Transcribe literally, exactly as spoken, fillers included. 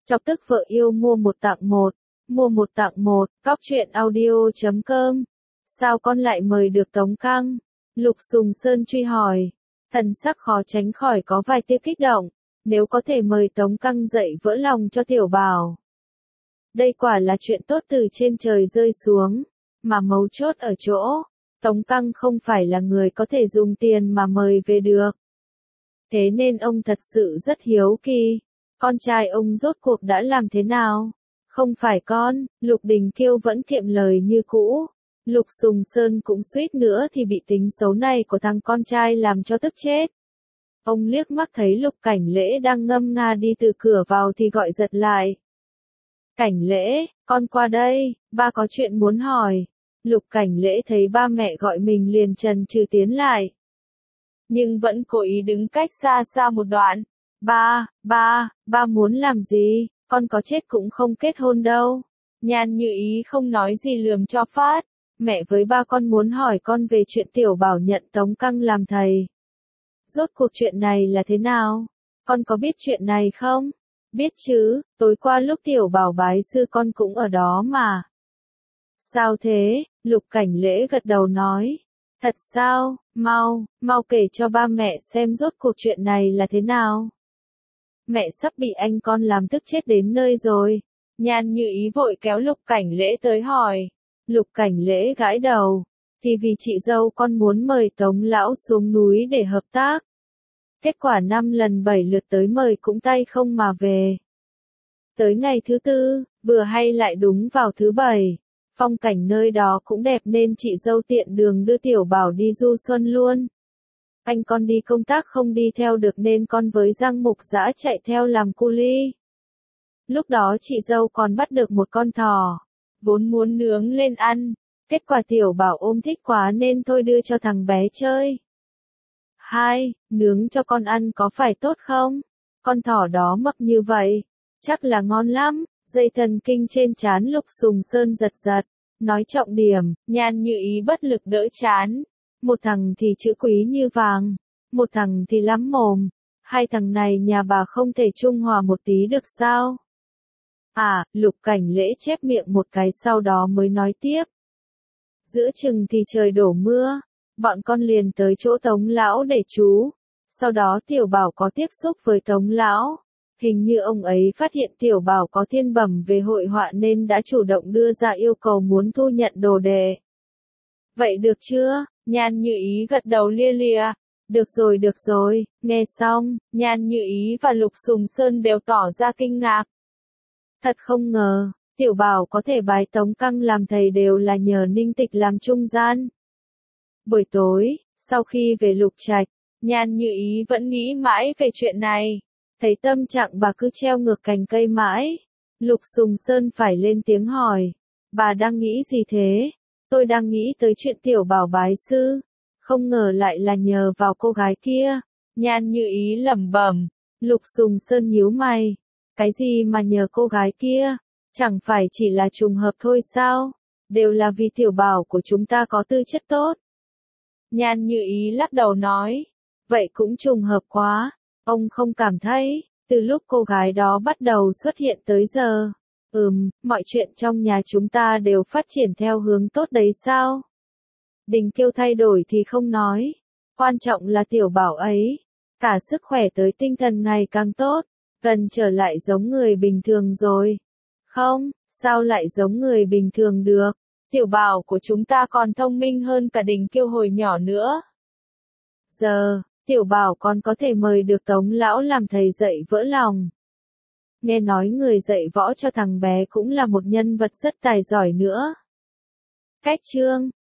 Chọc tức vợ yêu mua một tặng một, mua một tặng một, cóc truyện audio chấm com. Sao con lại mời được Tống Căng? Lục Sùng Sơn truy hỏi. Thần sắc khó tránh khỏi có vài tia kích động, nếu có thể mời Tống Căng dậy vỡ lòng cho Tiểu Bảo. Đây quả là chuyện tốt từ trên trời rơi xuống, mà mấu chốt ở chỗ, Tống Căng không phải là người có thể dùng tiền mà mời về được. Thế nên ông thật sự rất hiếu kỳ, con trai ông rốt cuộc đã làm thế nào? Không phải con, Lục Đình Kiêu vẫn kiệm lời như cũ. Lục Sùng Sơn cũng suýt nữa thì bị tính xấu này của thằng con trai làm cho tức chết. Ông liếc mắt thấy Lục Cảnh Lễ đang ngâm nga đi từ cửa vào thì gọi giật lại. Cảnh Lễ, con qua đây, ba có chuyện muốn hỏi. Lục Cảnh Lễ thấy ba mẹ gọi mình liền chần chừ tiến lại. Nhưng vẫn cố ý đứng cách xa xa một đoạn. Ba, ba, ba muốn làm gì, con có chết cũng không kết hôn đâu. Nhan Như Ý không nói gì lườm cho phát. Mẹ với ba con muốn hỏi con về chuyện Tiểu Bảo nhận Tống Căng làm thầy. Rốt cuộc chuyện này là thế nào? Con có biết chuyện này không? Biết chứ, tối qua lúc Tiểu Bảo bái sư con cũng ở đó mà. Sao thế? Lục Cảnh Lễ gật đầu nói. Thật sao? Mau, mau kể cho ba mẹ xem rốt cuộc chuyện này là thế nào. Mẹ sắp bị anh con làm tức chết đến nơi rồi. Nhan Như Ý vội kéo Lục Cảnh Lễ tới hỏi. Lục Cảnh Lễ gãi đầu. Thì vì chị dâu con muốn mời Tống lão xuống núi để hợp tác. Kết quả năm lần bảy lượt tới mời cũng tay không mà về. Tới ngày thứ tư, vừa hay lại đúng vào thứ bảy. Phong cảnh nơi đó cũng đẹp nên chị dâu tiện đường đưa Tiểu Bảo đi du xuân luôn. Anh con đi công tác không đi theo được nên con với Giang Mục Dã chạy theo làm cu li. Lúc đó chị dâu còn bắt được một con thỏ, vốn muốn nướng lên ăn, kết quả Tiểu Bảo ôm thích quá nên thôi đưa cho thằng bé chơi. Hai, nướng cho con ăn có phải tốt không? Con thỏ đó mập như vậy, chắc là ngon lắm. Dây thần kinh trên trán Lục Sùng Sơn giật giật, nói trọng điểm, Nhan Như Ý bất lực đỡ chán. Một thằng thì chữ quý như vàng, một thằng thì lắm mồm, hai thằng này nhà bà không thể trung hòa một tí được sao? À, Lục Cảnh Lễ chép miệng một cái sau đó mới nói tiếp. Giữa chừng thì trời đổ mưa, bọn con liền tới chỗ Tống lão để trú, sau đó Tiểu Bảo có tiếp xúc với Tống lão. Hình như ông ấy phát hiện Tiểu Bảo có thiên bẩm về hội họa nên đã chủ động đưa ra yêu cầu muốn thu nhận đồ đệ. Vậy được chưa? Nhan Như Ý gật đầu lia lịa. Được rồi được rồi, nghe xong, Nhan Như Ý và Lục Sùng Sơn đều tỏ ra kinh ngạc. Thật không ngờ, Tiểu Bảo có thể bái Tống Căng làm thầy đều là nhờ Ninh Tịch làm trung gian. Buổi tối, sau khi về Lục Trạch, Nhan Như Ý vẫn nghĩ mãi về chuyện này. Thấy tâm trạng bà cứ treo ngược cành cây mãi. Lục Sùng Sơn phải lên tiếng hỏi. Bà đang nghĩ gì thế? Tôi đang nghĩ tới chuyện Tiểu Bảo bái sư. Không ngờ lại là nhờ vào cô gái kia. Nhan Như Ý lẩm bẩm. Lục Sùng Sơn nhíu mày. Cái gì mà nhờ cô gái kia? Chẳng phải chỉ là trùng hợp thôi sao? Đều là vì Tiểu Bảo của chúng ta có tư chất tốt. Nhan Như Ý lắc đầu nói. Vậy cũng trùng hợp quá. Ông không cảm thấy, từ lúc cô gái đó bắt đầu xuất hiện tới giờ, ừm, mọi chuyện trong nhà chúng ta đều phát triển theo hướng tốt đấy sao? Đình Kiêu thay đổi thì không nói, quan trọng là Tiểu Bảo ấy, cả sức khỏe tới tinh thần ngày càng tốt, gần trở lại giống người bình thường rồi. Không, sao lại giống người bình thường được? Tiểu Bảo của chúng ta còn thông minh hơn cả Đình Kiêu hồi nhỏ nữa. Giờ, Tiểu Bảo còn có thể mời được Tống lão làm thầy dạy vỡ lòng. Nghe nói người dạy võ cho thằng bé cũng là một nhân vật rất tài giỏi nữa. Cách chương